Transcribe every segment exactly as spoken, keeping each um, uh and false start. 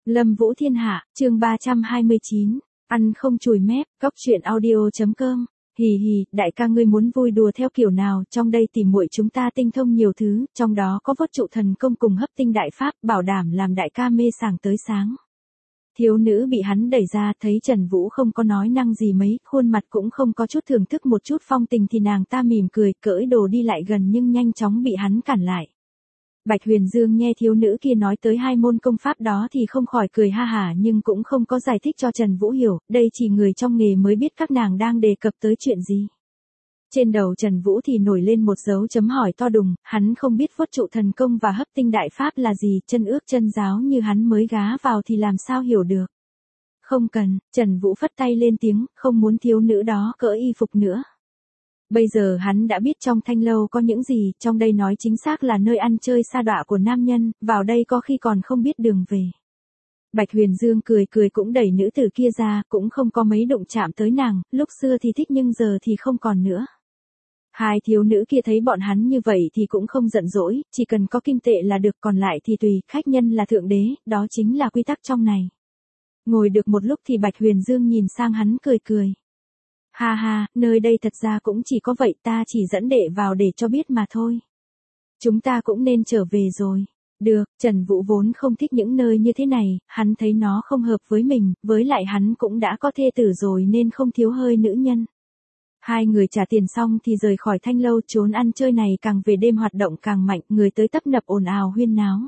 Lâm Vũ Thiên Hạ, chương ba trăm hai mươi chín, ăn không chùi mép, cóc truyện audio.com. Hì hì, đại ca ngươi muốn vui đùa theo kiểu nào, trong đây tỉ muội chúng ta tinh thông nhiều thứ, trong đó có vót trụ thần công cùng hấp tinh đại pháp, bảo đảm làm đại ca mê sảng tới sáng. Thiếu nữ bị hắn đẩy ra, thấy Trần Vũ không có nói năng gì mấy, khuôn mặt cũng không có chút thưởng thức một chút phong tình thì nàng ta mỉm cười, cỡi đồ đi lại gần nhưng nhanh chóng bị hắn cản lại. Bạch Huyền Dương nghe thiếu nữ kia nói tới hai môn công pháp đó thì không khỏi cười ha hả nhưng cũng không có giải thích cho Trần Vũ hiểu, đây chỉ người trong nghề mới biết các nàng đang đề cập tới chuyện gì. Trên đầu Trần Vũ thì nổi lên một dấu chấm hỏi to đùng, hắn không biết vót trụ thần công và hấp tinh đại pháp là gì, chân ước chân giáo như hắn mới gá vào thì làm sao hiểu được. Không cần, Trần Vũ phất tay lên tiếng, không muốn thiếu nữ đó cỡ y phục nữa. Bây giờ hắn đã biết trong thanh lâu có những gì, trong đây nói chính xác là nơi ăn chơi sa đọa của nam nhân, vào đây có khi còn không biết đường về. Bạch Huyền Dương cười cười cũng đẩy nữ tử kia ra, cũng không có mấy đụng chạm tới nàng, lúc xưa thì thích nhưng giờ thì không còn nữa. Hai thiếu nữ kia thấy bọn hắn như vậy thì cũng không giận dỗi, chỉ cần có kim tệ là được, còn lại thì tùy, khách nhân là thượng đế, đó chính là quy tắc trong này. Ngồi được một lúc thì Bạch Huyền Dương nhìn sang hắn cười cười. Ha ha, nơi đây thật ra cũng chỉ có vậy, ta chỉ dẫn đệ vào để cho biết mà thôi. Chúng ta cũng nên trở về rồi. Được, Trần Vũ vốn không thích những nơi như thế này, hắn thấy nó không hợp với mình, với lại hắn cũng đã có thê tử rồi nên không thiếu hơi nữ nhân. Hai người trả tiền xong thì rời khỏi thanh lâu, trốn ăn chơi này càng về đêm hoạt động càng mạnh, người tới tấp nập ồn ào huyên náo.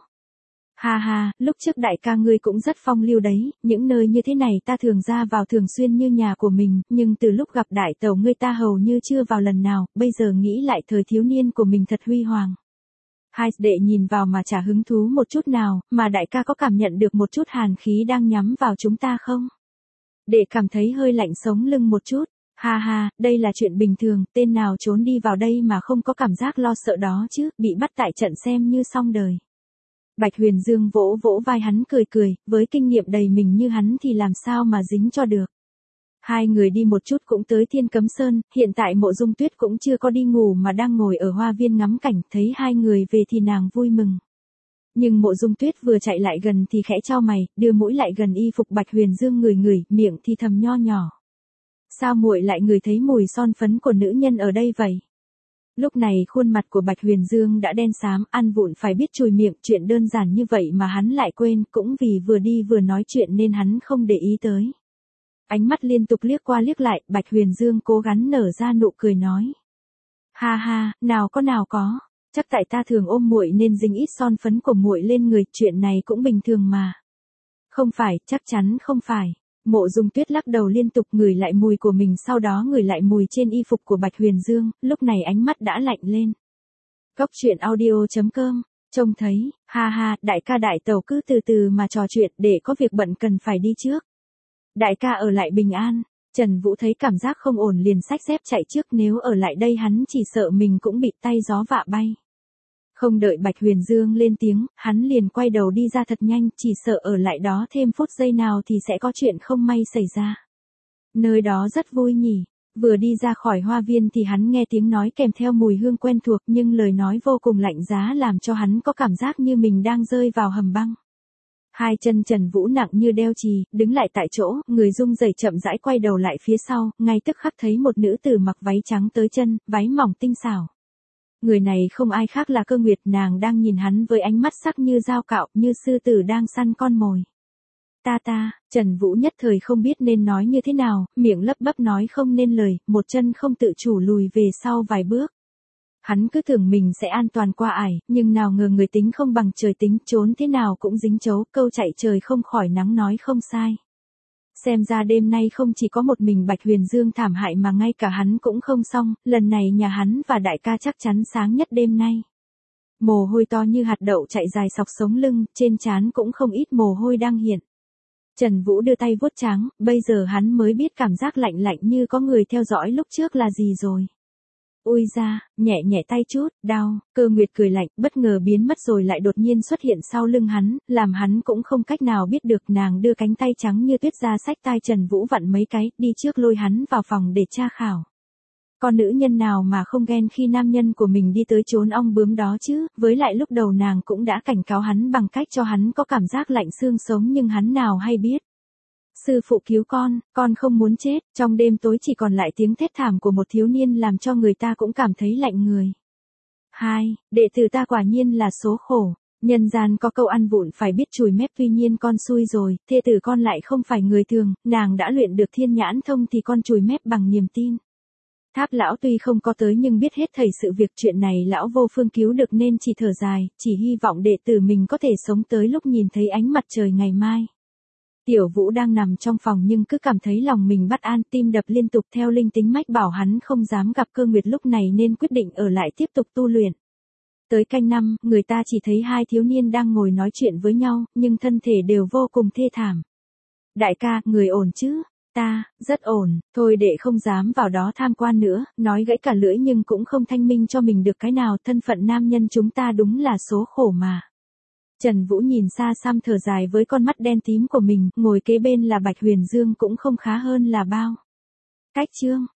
Ha ha, lúc trước đại ca ngươi cũng rất phong lưu đấy, những nơi như thế này ta thường ra vào thường xuyên như nhà của mình, nhưng từ lúc gặp đại tẩu ngươi ta hầu như chưa vào lần nào, bây giờ nghĩ lại thời thiếu niên của mình thật huy hoàng. Hai đệ nhìn vào mà chả hứng thú một chút nào, mà đại ca có cảm nhận được một chút hàn khí đang nhắm vào chúng ta không? Đệ cảm thấy hơi lạnh sống lưng một chút. Ha ha, đây là chuyện bình thường, tên nào trốn đi vào đây mà không có cảm giác lo sợ đó chứ, bị bắt tại trận xem như xong đời. Bạch Huyền Dương vỗ vỗ vai hắn cười cười, với kinh nghiệm đầy mình như hắn thì làm sao mà dính cho được. Hai người đi một chút cũng tới Thiên Cấm Sơn, hiện tại Mộ Dung Tuyết cũng chưa có đi ngủ mà đang ngồi ở hoa viên ngắm cảnh, thấy hai người về thì nàng vui mừng. Nhưng Mộ Dung Tuyết vừa chạy lại gần thì khẽ chau mày, đưa mũi lại gần y phục Bạch Huyền Dương ngửi ngửi, miệng thì thầm nho nhỏ. Sao muội lại ngửi thấy mùi son phấn của nữ nhân ở đây vậy? Lúc này khuôn mặt của Bạch Huyền Dương đã đen xám, ăn vụng phải biết chùi miệng, chuyện đơn giản như vậy mà hắn lại quên, cũng vì vừa đi vừa nói chuyện nên hắn không để ý tới. Ánh mắt liên tục liếc qua liếc lại, Bạch Huyền Dương cố gắng nở ra nụ cười nói. Ha ha, nào có nào có, chắc tại ta thường ôm muội nên dính ít son phấn của muội lên người, chuyện này cũng bình thường mà. Không phải, chắc chắn không phải. Mộ Dung Tuyết lắc đầu liên tục ngửi lại mùi của mình, sau đó ngửi lại mùi trên y phục của Bạch Huyền Dương, lúc này ánh mắt đã lạnh lên. Cóc truyện audio.com, trông thấy, ha ha, đại ca đại tẩu cứ từ từ mà trò chuyện, để có việc bận cần phải đi trước. Đại ca ở lại bình an. Trần Vũ thấy cảm giác không ổn liền xách dép chạy trước, nếu ở lại đây hắn chỉ sợ mình cũng bị tay gió vạ bay. Không đợi Bạch Huyền Dương lên tiếng, hắn liền quay đầu đi ra thật nhanh, chỉ sợ ở lại đó thêm phút giây nào thì sẽ có chuyện không may xảy ra. Nơi đó rất vui nhỉ. Vừa đi ra khỏi hoa viên thì hắn nghe tiếng nói kèm theo mùi hương quen thuộc, nhưng lời nói vô cùng lạnh giá làm cho hắn có cảm giác như mình đang rơi vào hầm băng. Hai chân Trần Vũ nặng như đeo chì, đứng lại tại chỗ, người rung rẩy chậm rãi quay đầu lại phía sau, ngay tức khắc thấy một nữ tử mặc váy trắng tới chân, váy mỏng tinh xảo. Người này không ai khác là Cơ Nguyệt, nàng đang nhìn hắn với ánh mắt sắc như dao cạo, như sư tử đang săn con mồi. Ta ta, Trần Vũ nhất thời không biết nên nói như thế nào, miệng lấp bấp nói không nên lời, một chân không tự chủ lùi về sau vài bước. Hắn cứ tưởng mình sẽ an toàn qua ải, nhưng nào ngờ người tính không bằng trời tính, trốn thế nào cũng dính chấu, câu chạy trời không khỏi nắng nói không sai. Xem ra đêm nay không chỉ có một mình Bạch Huyền Dương thảm hại mà ngay cả hắn cũng không xong, lần này nhà hắn và đại ca chắc chắn sáng nhất đêm nay. Mồ hôi to như hạt đậu chạy dài sọc sống lưng, trên trán cũng không ít mồ hôi đang hiện. Trần Vũ đưa tay vuốt trắng, bây giờ hắn mới biết cảm giác lạnh lạnh như có người theo dõi lúc trước là gì rồi. Ui ra, nhẹ nhẹ tay chút, đau, Cơ Nguyệt cười lạnh, bất ngờ biến mất rồi lại đột nhiên xuất hiện sau lưng hắn, làm hắn cũng không cách nào biết được, nàng đưa cánh tay trắng như tuyết ra xách tai Trần Vũ vặn mấy cái, đi trước lôi hắn vào phòng để tra khảo. Con nữ nhân nào mà không ghen khi nam nhân của mình đi tới chốn ong bướm đó chứ, với lại lúc đầu nàng cũng đã cảnh cáo hắn bằng cách cho hắn có cảm giác lạnh xương sống nhưng hắn nào hay biết. Sư phụ cứu con, con không muốn chết, trong đêm tối chỉ còn lại tiếng thét thảm của một thiếu niên làm cho người ta cũng cảm thấy lạnh người. Hai, đệ tử ta quả nhiên là số khổ. Nhân gian có câu ăn vụng phải biết chùi mép, tuy nhiên con xui rồi, thê tử con lại không phải người thường, nàng đã luyện được thiên nhãn thông thì con chùi mép bằng niềm tin. Tháp lão tuy không có tới nhưng biết hết thảy sự việc chuyện này lão vô phương cứu được nên chỉ thở dài, chỉ hy vọng đệ tử mình có thể sống tới lúc nhìn thấy ánh mặt trời ngày mai. Tiểu Vũ đang nằm trong phòng nhưng cứ cảm thấy lòng mình bất an, tim đập liên tục, theo linh tính mách bảo hắn không dám gặp Cơ Nguyệt lúc này nên quyết định ở lại tiếp tục tu luyện. Tới canh năm, người ta chỉ thấy hai thiếu niên đang ngồi nói chuyện với nhau, nhưng thân thể đều vô cùng thê thảm. Đại ca, người ổn chứ? Ta, rất ổn, thôi đệ không dám vào đó tham quan nữa, nói gãy cả lưỡi nhưng cũng không thanh minh cho mình được cái nào, thân phận nam nhân chúng ta đúng là số khổ mà. Trần Vũ nhìn xa xăm thở dài với con mắt đen tím của mình, ngồi kế bên là Bạch Huyền Dương cũng không khá hơn là bao. Cách chương